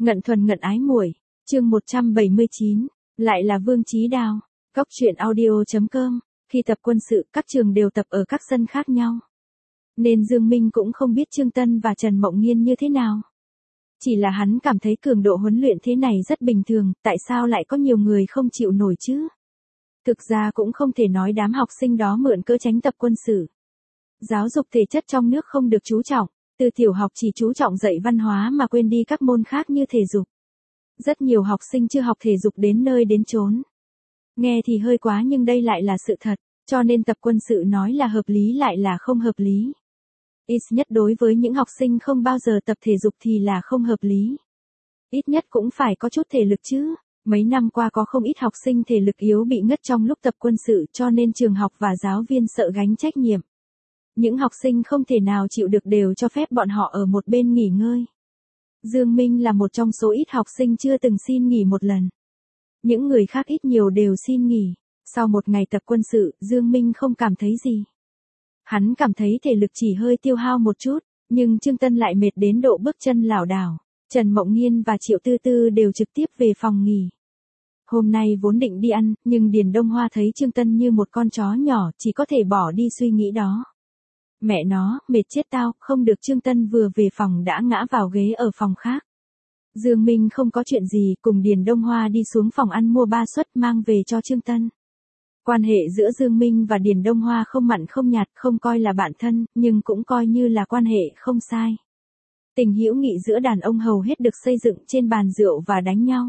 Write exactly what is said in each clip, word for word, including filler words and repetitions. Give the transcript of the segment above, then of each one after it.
Ngận thuần ngận ái muội, chương một trăm bảy mươi chín, lại là Vương Chí Đào. Góc truyện audio.com, khi tập quân sự các trường đều tập ở các sân khác nhau. Nên Dương Minh cũng không biết Trương Tân và Trần Mộng Nghiên như thế nào. Chỉ là hắn cảm thấy cường độ huấn luyện thế này rất bình thường, tại sao lại có nhiều người không chịu nổi chứ? Thực ra cũng không thể nói đám học sinh đó mượn cớ tránh tập quân sự. Giáo dục thể chất trong nước không được chú trọng, từ tiểu học chỉ chú trọng dạy văn hóa mà quên đi các môn khác như thể dục. Rất nhiều học sinh chưa học thể dục đến nơi đến chốn. Nghe thì hơi quá nhưng đây lại là sự thật, cho nên tập quân sự nói là hợp lý lại là không hợp lý. Ít nhất đối với những học sinh không bao giờ tập thể dục thì là không hợp lý. Ít nhất cũng phải có chút thể lực chứ. Mấy năm qua có không ít học sinh thể lực yếu bị ngất trong lúc tập quân sự cho nên trường học và giáo viên sợ gánh trách nhiệm. Những học sinh không thể nào chịu được đều cho phép bọn họ ở một bên nghỉ ngơi. Dương Minh là một trong số ít học sinh chưa từng xin nghỉ một lần. Những người khác ít nhiều đều xin nghỉ. Sau một ngày tập quân sự, Dương Minh không cảm thấy gì. Hắn cảm thấy thể lực chỉ hơi tiêu hao một chút, nhưng Trương Tân lại mệt đến độ bước chân lảo đảo. Trần Mộng Nghiên và Triệu Tư Tư đều trực tiếp về phòng nghỉ. Hôm nay vốn định đi ăn, nhưng Điền Đông Hoa thấy Trương Tân như một con chó nhỏ, chỉ có thể bỏ đi suy nghĩ đó. Mẹ nó, mệt chết tao, không được. Trương Tân vừa về phòng đã ngã vào ghế ở phòng khác. Dương Minh không có chuyện gì, cùng Điền Đông Hoa đi xuống phòng ăn mua ba suất mang về cho Trương Tân. Quan hệ giữa Dương Minh và Điền Đông Hoa không mặn không nhạt, không coi là bạn thân, nhưng cũng coi như là quan hệ không sai. Tình hữu nghị giữa đàn ông hầu hết được xây dựng trên bàn rượu và đánh nhau.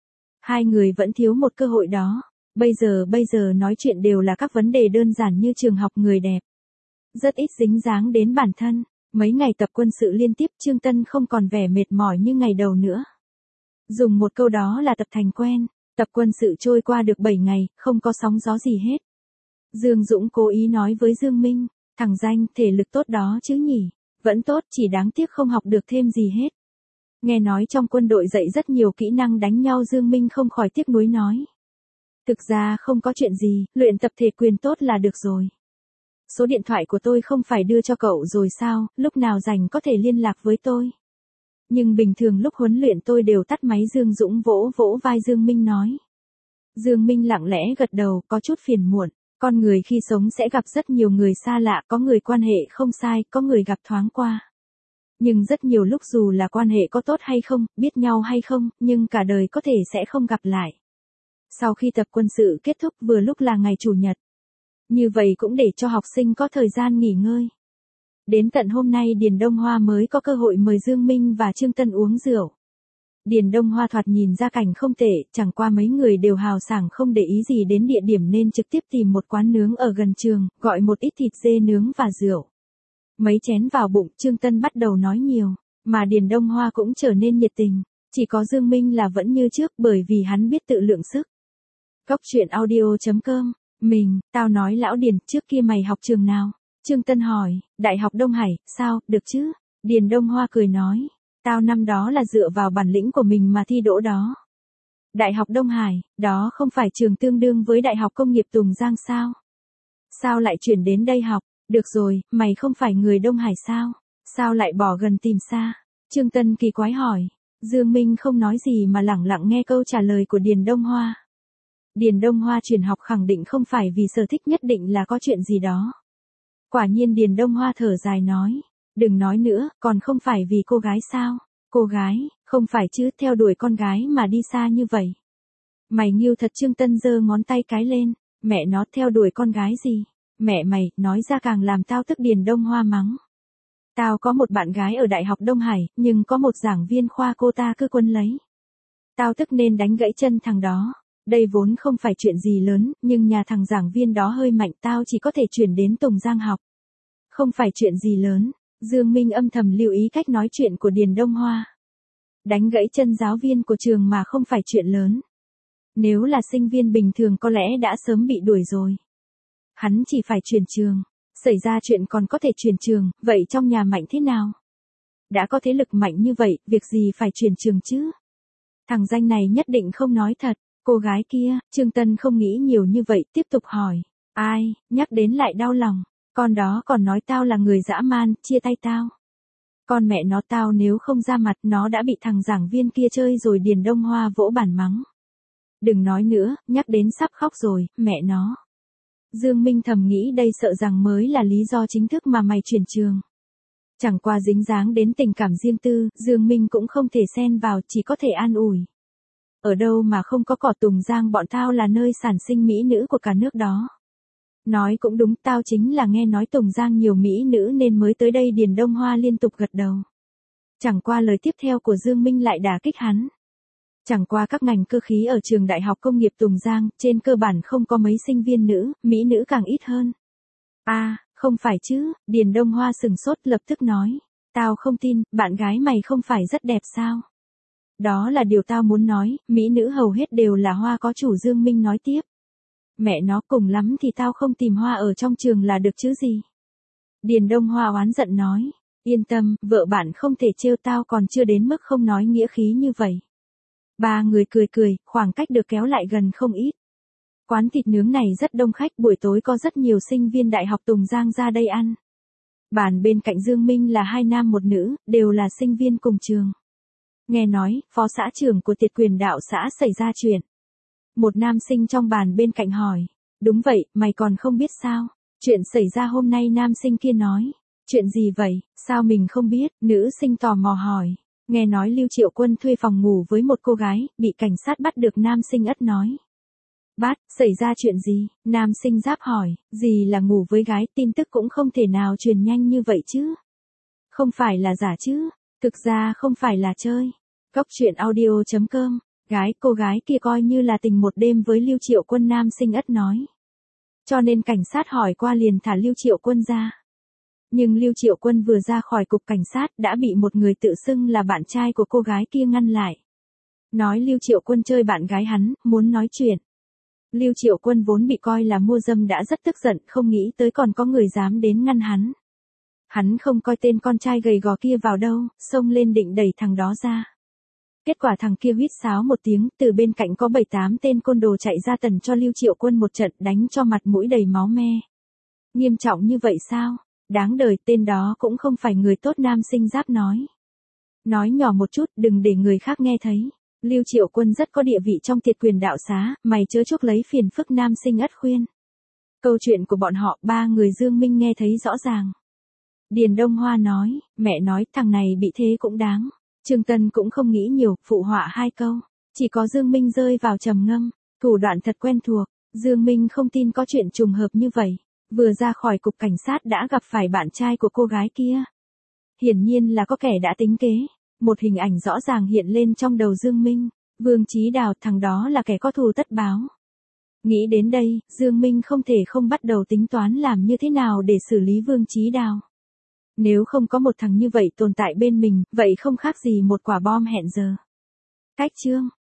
Hai người vẫn thiếu một cơ hội đó. Bây giờ bây giờ nói chuyện đều là các vấn đề đơn giản như trường học người đẹp. Rất ít dính dáng đến bản thân. Mấy ngày tập quân sự liên tiếp Trương Tân không còn vẻ mệt mỏi như ngày đầu nữa. Dùng một câu đó là tập thành quen. Tập quân sự trôi qua được bảy ngày, không có sóng gió gì hết. Dương Dũng cố ý nói với Dương Minh, thằng danh thể lực tốt đó chứ nhỉ. Vẫn tốt, chỉ đáng tiếc không học được thêm gì hết. Nghe nói trong quân đội dạy rất nhiều kỹ năng đánh nhau, Dương Minh không khỏi tiếc nuối nói. Thực ra không có chuyện gì, luyện tập thể quyền tốt là được rồi. Số điện thoại của tôi không phải đưa cho cậu rồi sao, lúc nào rảnh có thể liên lạc với tôi. Nhưng bình thường lúc huấn luyện tôi đều tắt máy. Dương Dũng vỗ vỗ vai Dương Minh nói. Dương Minh lặng lẽ gật đầu, có chút phiền muộn. Con người khi sống sẽ gặp rất nhiều người xa lạ, có người quan hệ không sai, có người gặp thoáng qua. Nhưng rất nhiều lúc dù là quan hệ có tốt hay không, biết nhau hay không, nhưng cả đời có thể sẽ không gặp lại. Sau khi tập quân sự kết thúc vừa lúc là ngày Chủ nhật. Như vậy cũng để cho học sinh có thời gian nghỉ ngơi. Đến tận hôm nay Điền Đông Hoa mới có cơ hội mời Dương Minh và Trương Tân uống rượu. Điền Đông Hoa thoạt nhìn ra cảnh không tệ, chẳng qua mấy người đều hào sảng không để ý gì đến địa điểm nên trực tiếp tìm một quán nướng ở gần trường, gọi một ít thịt dê nướng và rượu. Mấy chén vào bụng, Trương Tân bắt đầu nói nhiều, mà Điền Đông Hoa cũng trở nên nhiệt tình. Chỉ có Dương Minh là vẫn như trước bởi vì hắn biết tự lượng sức. Góc truyện audio.com, mình, tao nói lão Điền, trước kia mày học trường nào? Trương Tân hỏi, Đại học Đông Hải, sao, được chứ? Điền Đông Hoa cười nói, tao năm đó là dựa vào bản lĩnh của mình mà thi đỗ đó. Đại học Đông Hải, đó không phải trường tương đương với Đại học Công nghiệp Tùng Giang sao? Sao lại chuyển đến đây học? Được rồi, mày không phải người Đông Hải sao? Sao lại bỏ gần tìm xa? Trương Tân kỳ quái hỏi. Dương Minh không nói gì mà lẳng lặng nghe câu trả lời của Điền Đông Hoa. Điền Đông Hoa chuyển học khẳng định không phải vì sở thích, nhất định là có chuyện gì đó. Quả nhiên Điền Đông Hoa thở dài nói. Đừng nói nữa, còn không phải vì cô gái sao? Cô gái, không phải chứ, theo đuổi con gái mà đi xa như vậy. Mày nghiêu thật. Trương Tân giơ ngón tay cái lên. Mẹ nó, theo đuổi con gái gì? Mẹ mày, nói ra càng làm tao tức. Điền Đông Hoa mắng. Tao có một bạn gái ở Đại học Đông Hải, nhưng có một giảng viên khoa cô ta cứ quấn lấy. Tao tức nên đánh gãy chân thằng đó. Đây vốn không phải chuyện gì lớn, nhưng nhà thằng giảng viên đó hơi mạnh, tao chỉ có thể chuyển đến Tùng Giang học. Không phải chuyện gì lớn. Dương Minh âm thầm lưu ý cách nói chuyện của Điền Đông Hoa. Đánh gãy chân giáo viên của trường mà không phải chuyện lớn. Nếu là sinh viên bình thường có lẽ đã sớm bị đuổi rồi. Hắn chỉ phải chuyển trường. Xảy ra chuyện còn có thể chuyển trường, vậy trong nhà mạnh thế nào? Đã có thế lực mạnh như vậy, việc gì phải chuyển trường chứ? Thằng danh này nhất định không nói thật. Cô gái kia, Trương Tân không nghĩ nhiều như vậy, tiếp tục hỏi. Ai, nhắc đến lại đau lòng. Con đó còn nói tao là người dã man, chia tay tao. Con mẹ nó tao nếu không ra mặt nó đã bị thằng giảng viên kia chơi rồi. Điền Đông Hoa vỗ bàn mắng. Đừng nói nữa, nhắc đến sắp khóc rồi, mẹ nó. Dương Minh thầm nghĩ đây sợ rằng mới là lý do chính thức mà mày chuyển trường. Chẳng qua dính dáng đến tình cảm riêng tư, Dương Minh cũng không thể xen vào, chỉ có thể an ủi. Ở đâu mà không có cỏ Tùng Giang, bọn tao là nơi sản sinh mỹ nữ của cả nước đó. Nói cũng đúng, tao chính là nghe nói Tùng Giang nhiều mỹ nữ nên mới tới đây. Điền Đông Hoa liên tục gật đầu. Chẳng qua lời tiếp theo của Dương Minh lại đả kích hắn. Chẳng qua các ngành cơ khí ở trường Đại học Công nghiệp Tùng Giang, trên cơ bản không có mấy sinh viên nữ, mỹ nữ càng ít hơn. A, à, không phải chứ, Điền Đông Hoa sừng sốt lập tức nói. Tao không tin, bạn gái mày không phải rất đẹp sao? Đó là điều tao muốn nói, mỹ nữ hầu hết đều là hoa có chủ. Dương Minh nói tiếp. Mẹ nó, cùng lắm thì tao không tìm hoa ở trong trường là được chứ gì. Điền Đông Hoa oán giận nói. Yên tâm, vợ bạn không thể trêu tao, còn chưa đến mức không nói nghĩa khí như vậy. Ba người cười cười, khoảng cách được kéo lại gần không ít. Quán thịt nướng này rất đông khách, buổi tối có rất nhiều sinh viên Đại học Tùng Giang ra đây ăn. Bàn bên cạnh Dương Minh là hai nam một nữ, đều là sinh viên cùng trường. Nghe nói, phó xã trưởng của Tiệt Quyền Đạo xã xảy ra chuyện. Một nam sinh trong bàn bên cạnh hỏi. Đúng vậy, mày còn không biết sao? Chuyện xảy ra hôm nay, nam sinh kia nói. Chuyện gì vậy, sao mình không biết? Nữ sinh tò mò hỏi. Nghe nói Lưu Triệu Quân thuê phòng ngủ với một cô gái, bị cảnh sát bắt được. Nam sinh ất nói. Bắt, xảy ra chuyện gì? Nam sinh giáp hỏi. Gì là ngủ với gái, tin tức cũng không thể nào truyền nhanh như vậy chứ. Không phải là giả chứ, thực ra không phải là chơi. Cốc truyện audio chấm com. Gái, cô gái kia coi như là tình một đêm với Lưu Triệu Quân. Nam sinh ất nói. Cho nên cảnh sát hỏi qua liền thả Lưu Triệu Quân ra. Nhưng Lưu Triệu Quân vừa ra khỏi cục cảnh sát đã bị một người tự xưng là bạn trai của cô gái kia ngăn lại. Nói Lưu Triệu Quân chơi bạn gái hắn, muốn nói chuyện. Lưu Triệu Quân vốn bị coi là mua dâm đã rất tức giận, không nghĩ tới còn có người dám đến ngăn hắn. Hắn không coi tên con trai gầy gò kia vào đâu, xông lên định đẩy thằng đó ra. Kết quả thằng kia huýt sáo một tiếng, từ bên cạnh có bảy tám tên côn đồ chạy ra tần cho Lưu Triệu Quân một trận, đánh cho mặt mũi đầy máu me. Nghiêm trọng như vậy sao? Đáng đời, tên đó cũng không phải người tốt. Nam sinh giáp nói. Nói nhỏ một chút, đừng để người khác nghe thấy. Lưu Triệu Quân rất có địa vị trong Tiệt Quyền Đạo xá, mày chớ chuốc lấy phiền phức. Nam sinh ất khuyên. Câu chuyện của bọn họ, ba người Dương Minh nghe thấy rõ ràng. Điền Đông Hoa nói, mẹ nói thằng này bị thế cũng đáng. Trương Tân cũng không nghĩ nhiều, phụ họa hai câu. Chỉ có Dương Minh rơi vào trầm ngâm, thủ đoạn thật quen thuộc. Dương Minh không tin có chuyện trùng hợp như vậy. Vừa ra khỏi cục cảnh sát đã gặp phải bạn trai của cô gái kia. Hiển nhiên là có kẻ đã tính kế. Một hình ảnh rõ ràng hiện lên trong đầu Dương Minh. Vương Chí Đào, thằng đó là kẻ có thù tất báo. Nghĩ đến đây, Dương Minh không thể không bắt đầu tính toán làm như thế nào để xử lý Vương Chí Đào. Nếu không có một thằng như vậy tồn tại bên mình, vậy không khác gì một quả bom hẹn giờ. Cách chương